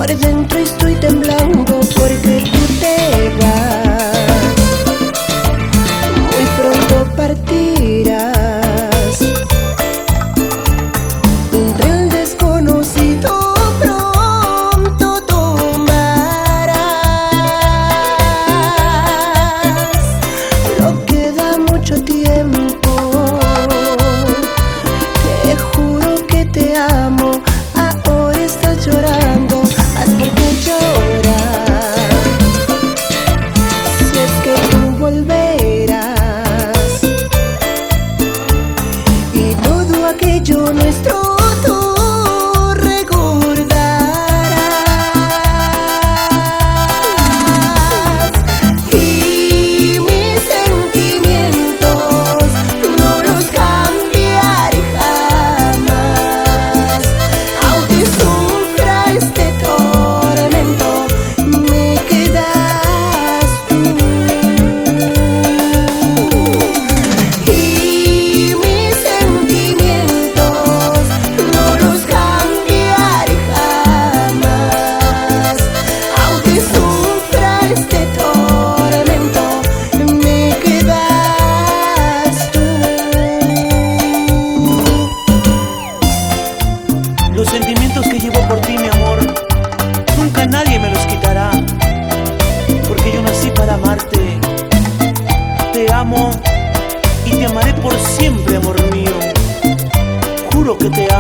Por dentro estoy temblando porque tú te vas. Muy pronto partirás. Entre el desconocido pronto tomarás. No queda mucho tiempo. Te juro que te amo. Ahora estás llorando. Haz porque lloras. Si es que tú volverás. Y todo aquello nuestro tú recordarás. Y mis sentimientos no los cambiaré jamás. Aunque sufra este tormento, me quedas tú. Y mis sentimientos no los cambiaré jamás. Aunque sufra este tormento, me quedas tú. Los sentimientos que llevo por ti, mi amor, nunca nadie me los quitará, porque yo nací para amarte. Te amo y te amaré por siempre, amor mío. Juro que te amo.